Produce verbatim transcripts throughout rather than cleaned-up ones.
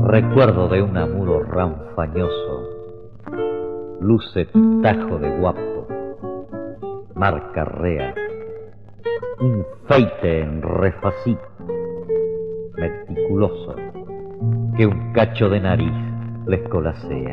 Recuerdo de un amudo ranfañoso, luce tajo de guapo, marca rea, un feite en refacito, meticuloso, que un cacho de nariz les colasea.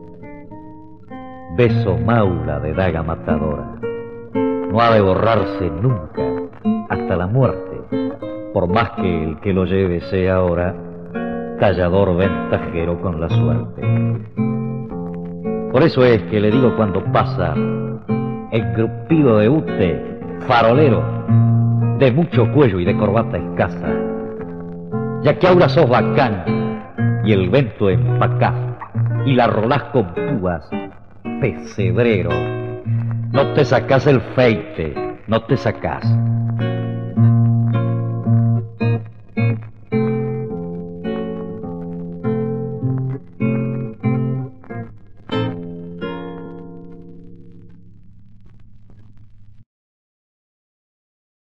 Beso maula de daga matadora, no ha de borrarse nunca hasta la muerte, por más que el que lo lleve sea ahora tallador ventajero con la suerte. Por eso es que le digo cuando pasa, engrupido de ute, farolero, de mucho cuello y de corbata escasa, ya que ahora sos bacán y el vento empacás y la rolás con púas, pesebrero, no te sacás el feite, no te sacás.